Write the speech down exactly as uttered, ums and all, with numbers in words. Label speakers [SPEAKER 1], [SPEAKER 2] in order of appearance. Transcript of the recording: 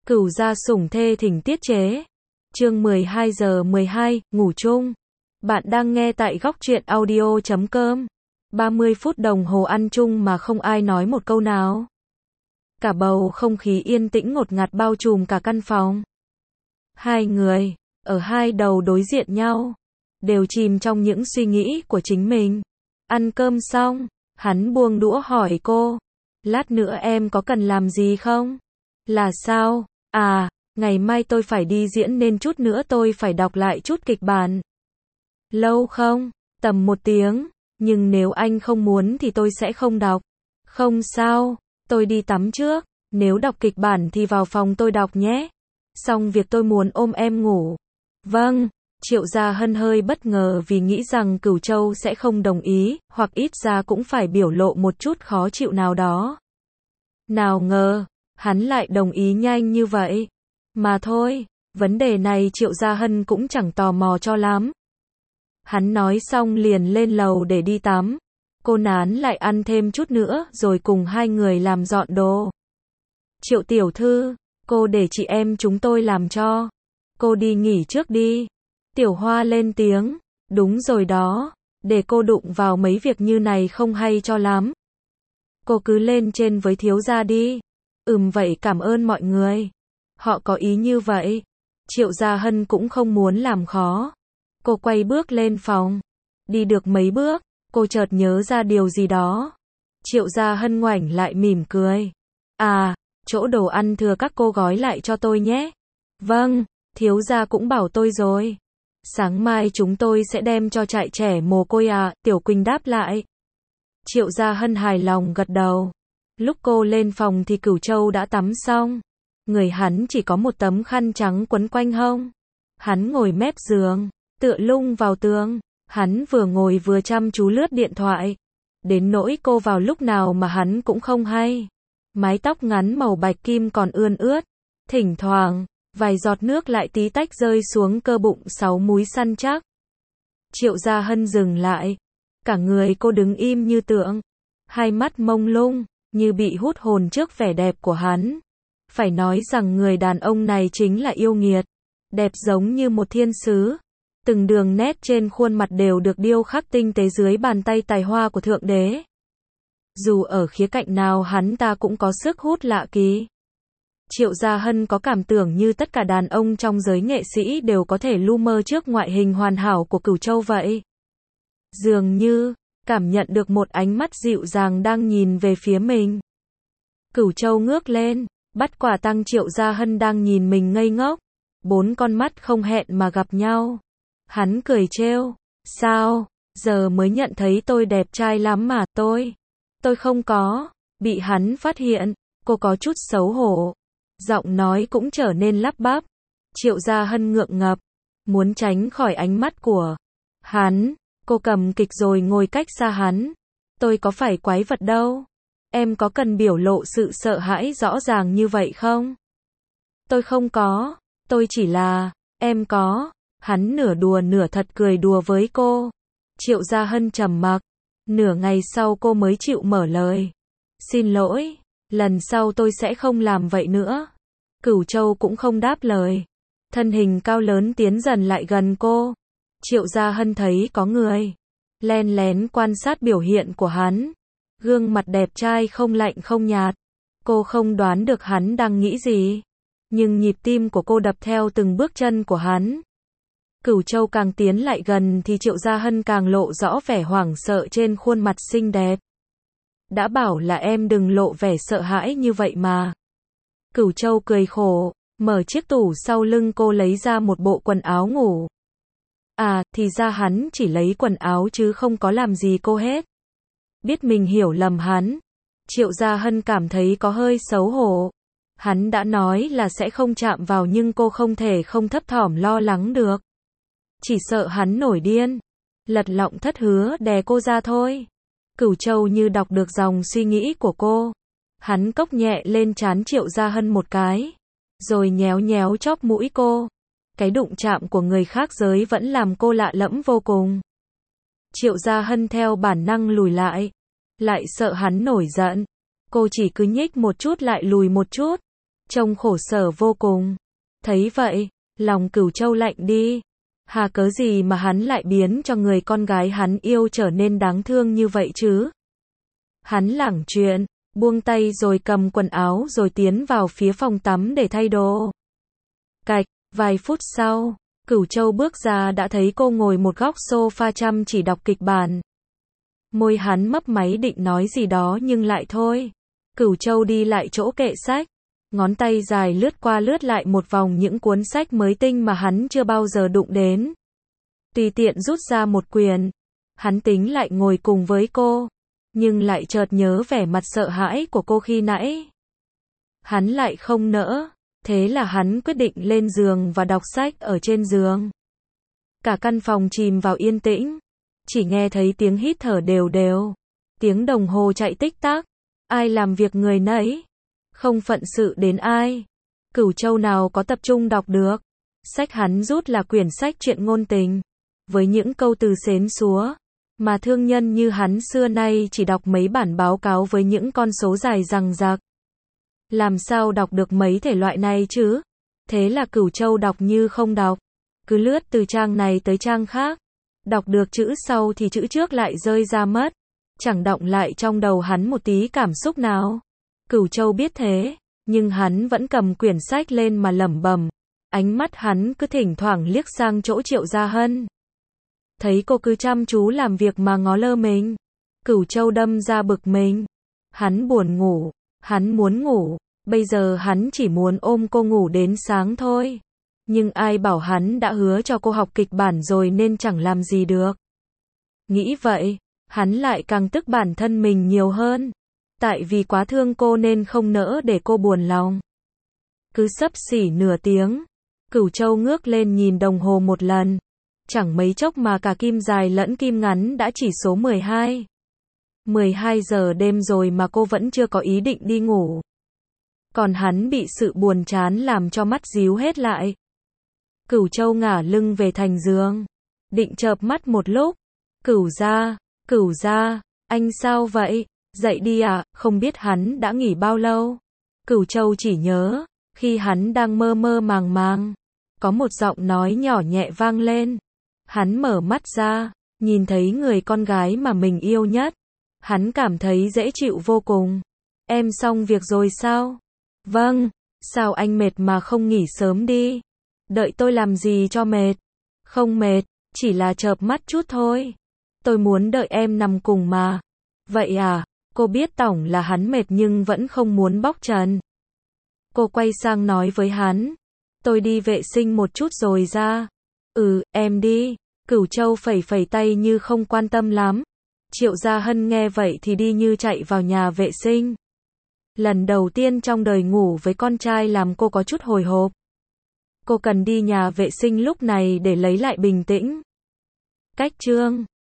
[SPEAKER 1] Cửu gia sủng thê thỉnh tiết chế. Chương mười hai giờ mười hai, ngủ chung. Bạn đang nghe tại góc truyện audio chấm com. ba mươi phút đồng hồ ăn chung mà không ai nói một câu nào. Cả bầu không khí yên tĩnh ngột ngạt bao trùm cả căn phòng. Hai người, ở hai đầu đối diện nhau, đều chìm trong những suy nghĩ của chính mình. Ăn cơm xong, hắn buông đũa hỏi cô, lát nữa em có cần làm gì không? Là sao? À, ngày mai tôi phải đi diễn nên chút nữa tôi phải đọc lại chút kịch bản. Lâu không? Tầm một tiếng, nhưng nếu anh không muốn thì tôi sẽ không đọc. Không sao, tôi đi tắm trước, nếu đọc kịch bản thì vào phòng tôi đọc nhé. Xong việc tôi muốn ôm em ngủ. Vâng, Triệu Gia Hân hơi bất ngờ vì nghĩ rằng Cửu Châu sẽ không đồng ý, hoặc ít ra cũng phải biểu lộ một chút khó chịu nào đó. Nào ngờ, hắn lại đồng ý nhanh như vậy. Mà thôi, vấn đề này Triệu Gia Hân cũng chẳng tò mò cho lắm. Hắn nói xong liền lên lầu để đi tắm. Cô nán lại ăn thêm chút nữa rồi cùng hai người làm dọn đồ. Triệu tiểu thư, cô để chị em chúng tôi làm cho. Cô đi nghỉ trước đi. Tiểu Hoa lên tiếng. Đúng rồi đó, để cô đụng vào mấy việc như này không hay cho lắm. Cô cứ lên trên với thiếu gia đi. Ừm vậy cảm ơn mọi người. Họ có ý như vậy. Triệu Gia Hân cũng không muốn làm khó. Cô quay bước lên phòng. Đi được mấy bước, cô chợt nhớ ra điều gì đó. Triệu Gia Hân ngoảnh lại mỉm cười. À, chỗ đồ ăn thừa các cô gói lại cho tôi nhé. Vâng, thiếu gia cũng bảo tôi rồi. Sáng mai chúng tôi sẽ đem cho trại trẻ mồ côi à, Tiểu Quỳnh đáp lại. Triệu Gia Hân hài lòng gật đầu. Lúc cô lên phòng thì Cửu Châu đã tắm xong. Người hắn chỉ có một tấm khăn trắng quấn quanh hông. Hắn ngồi mép giường, tựa lưng vào tường. Hắn vừa ngồi vừa chăm chú lướt điện thoại. Đến nỗi cô vào lúc nào mà hắn cũng không hay. Mái tóc ngắn màu bạch kim còn ươn ướt. Thỉnh thoảng, vài giọt nước lại tí tách rơi xuống cơ bụng sáu múi săn chắc. Triệu Gia Hân dừng lại. Cả người cô đứng im như tượng. Hai mắt mông lung, như bị hút hồn trước vẻ đẹp của hắn. Phải nói rằng người đàn ông này chính là yêu nghiệt. Đẹp giống như một thiên sứ. Từng đường nét trên khuôn mặt đều được điêu khắc tinh tế dưới bàn tay tài hoa của Thượng Đế. Dù ở khía cạnh nào hắn ta cũng có sức hút lạ kỳ. Triệu Gia Hân có cảm tưởng như tất cả đàn ông trong giới nghệ sĩ đều có thể lu mơ trước ngoại hình hoàn hảo của Cửu Châu vậy. Dường như, cảm nhận được một ánh mắt dịu dàng đang nhìn về phía mình. Cửu Châu ngước lên, bắt quả tang Triệu Gia Hân đang nhìn mình ngây ngốc. Bốn con mắt không hẹn mà gặp nhau. Hắn cười trêu, sao, giờ mới nhận thấy tôi đẹp trai lắm mà, tôi, tôi không có, bị hắn phát hiện, cô có chút xấu hổ, giọng nói cũng trở nên lắp bắp. Triệu Gia Hân ngượng ngập, muốn tránh khỏi ánh mắt của hắn, cô cầm kịch rồi ngồi cách xa hắn. Tôi có phải quái vật đâu, em có cần biểu lộ sự sợ hãi rõ ràng như vậy không? Tôi không có, tôi chỉ là, em có. Hắn nửa đùa nửa thật cười đùa với cô. Triệu Gia Hân trầm mặc. Nửa ngày sau cô mới chịu mở lời. Xin lỗi, lần sau tôi sẽ không làm vậy nữa. Cửu Châu cũng không đáp lời. Thân hình cao lớn tiến dần lại gần cô. Triệu Gia Hân thấy có người len lén quan sát biểu hiện của hắn. Gương mặt đẹp trai không lạnh không nhạt. Cô không đoán được hắn đang nghĩ gì. Nhưng nhịp tim của cô đập theo từng bước chân của hắn. Cửu Châu càng tiến lại gần thì Triệu Gia Hân càng lộ rõ vẻ hoảng sợ trên khuôn mặt xinh đẹp. Đã bảo là em đừng lộ vẻ sợ hãi như vậy mà. Cửu Châu cười khổ, mở chiếc tủ sau lưng cô lấy ra một bộ quần áo ngủ. À, thì ra hắn chỉ lấy quần áo chứ không có làm gì cô hết. Biết mình hiểu lầm hắn. Triệu Gia Hân cảm thấy có hơi xấu hổ. Hắn đã nói là sẽ không chạm vào nhưng cô không thể không thấp thỏm lo lắng được. Chỉ sợ hắn nổi điên. Lật lọng thất hứa đè cô ra thôi. Cửu Châu như đọc được dòng suy nghĩ của cô. Hắn cốc nhẹ lên trán Triệu Gia Hân một cái. Rồi nhéo nhéo chóp mũi cô. Cái đụng chạm của người khác giới vẫn làm cô lạ lẫm vô cùng. Triệu Gia Hân theo bản năng lùi lại. Lại sợ hắn nổi giận. Cô chỉ cứ nhích một chút lại lùi một chút. trông khổ sở vô cùng. Thấy vậy, lòng Cửu Châu lạnh đi. Hà cớ gì mà hắn lại biến cho người con gái hắn yêu trở nên đáng thương như vậy chứ? Hắn lảng chuyện, buông tay rồi cầm quần áo rồi tiến vào phía phòng tắm để thay đồ. Cạch, vài phút sau, Cửu Châu bước ra đã thấy cô ngồi một góc sofa chăm chỉ đọc kịch bản. Môi hắn mấp máy định nói gì đó nhưng lại thôi. Cửu Châu đi lại chỗ kệ sách. Ngón tay dài lướt qua lướt lại một vòng những cuốn sách mới tinh mà hắn chưa bao giờ đụng đến. Tùy tiện rút ra một quyển. Hắn tính lại ngồi cùng với cô. Nhưng lại chợt nhớ vẻ mặt sợ hãi của cô khi nãy. Hắn lại không nỡ. Thế là hắn quyết định lên giường và đọc sách ở trên giường. Cả căn phòng chìm vào yên tĩnh. Chỉ nghe thấy tiếng hít thở đều đều. Tiếng đồng hồ chạy tích tắc. Ai làm việc người nấy. Không phận sự đến ai. Cửu Châu nào có tập trung đọc được. Sách hắn rút là quyển sách truyện ngôn tình. Với những câu từ xến xúa. Mà thương nhân như hắn xưa nay chỉ đọc mấy bản báo cáo với những con số dài dằng dặc. Làm sao đọc được mấy thể loại này chứ? Thế là Cửu Châu đọc như không đọc. Cứ lướt từ trang này tới trang khác. Đọc được chữ sau thì chữ trước lại rơi ra mất. Chẳng đọng lại trong đầu hắn một tí cảm xúc nào. Cửu Châu biết thế, nhưng hắn vẫn cầm quyển sách lên mà lẩm bẩm. Ánh mắt hắn cứ thỉnh thoảng liếc sang chỗ Triệu Gia Hân. Thấy cô cứ chăm chú làm việc mà ngó lơ mình. Cửu Châu đâm ra bực mình. Hắn buồn ngủ, hắn muốn ngủ, bây giờ hắn chỉ muốn ôm cô ngủ đến sáng thôi. Nhưng ai bảo hắn đã hứa cho cô học kịch bản rồi nên chẳng làm gì được. Nghĩ vậy, hắn lại càng tức bản thân mình nhiều hơn. Tại vì quá thương cô nên không nỡ để cô buồn lòng. Cứ xấp xỉ nửa tiếng, Cửu Châu ngước lên nhìn đồng hồ một lần. Chẳng mấy chốc mà cả kim dài lẫn kim ngắn đã chỉ số mười hai. mười hai giờ đêm rồi mà cô vẫn chưa có ý định đi ngủ. Còn hắn bị sự buồn chán làm cho mắt díu hết lại. Cửu Châu ngả lưng về thành giường. Định chợp mắt một lúc. Cửu gia, Cửu gia, anh sao vậy? Dậy đi à, không biết hắn đã nghỉ bao lâu. Cửu Châu chỉ nhớ, khi hắn đang mơ mơ màng màng, có một giọng nói nhỏ nhẹ vang lên. Hắn mở mắt ra, nhìn thấy người con gái mà mình yêu nhất. Hắn cảm thấy dễ chịu vô cùng. Em xong việc rồi sao? Vâng, sao anh mệt mà không nghỉ sớm đi? Đợi tôi làm gì cho mệt? Không mệt, chỉ là chợp mắt chút thôi. Tôi muốn đợi em nằm cùng mà. Vậy à? Cô biết tổng là hắn mệt nhưng vẫn không muốn bóc trần. Cô quay sang nói với hắn. Tôi đi vệ sinh một chút rồi ra. Ừ, em đi. Cửu Châu phẩy phẩy tay như không quan tâm lắm. Triệu Gia Hân nghe vậy thì đi như chạy vào nhà vệ sinh. Lần đầu tiên trong đời ngủ với con trai làm cô có chút hồi hộp. Cô cần đi nhà vệ sinh lúc này để lấy lại bình tĩnh. Cách chương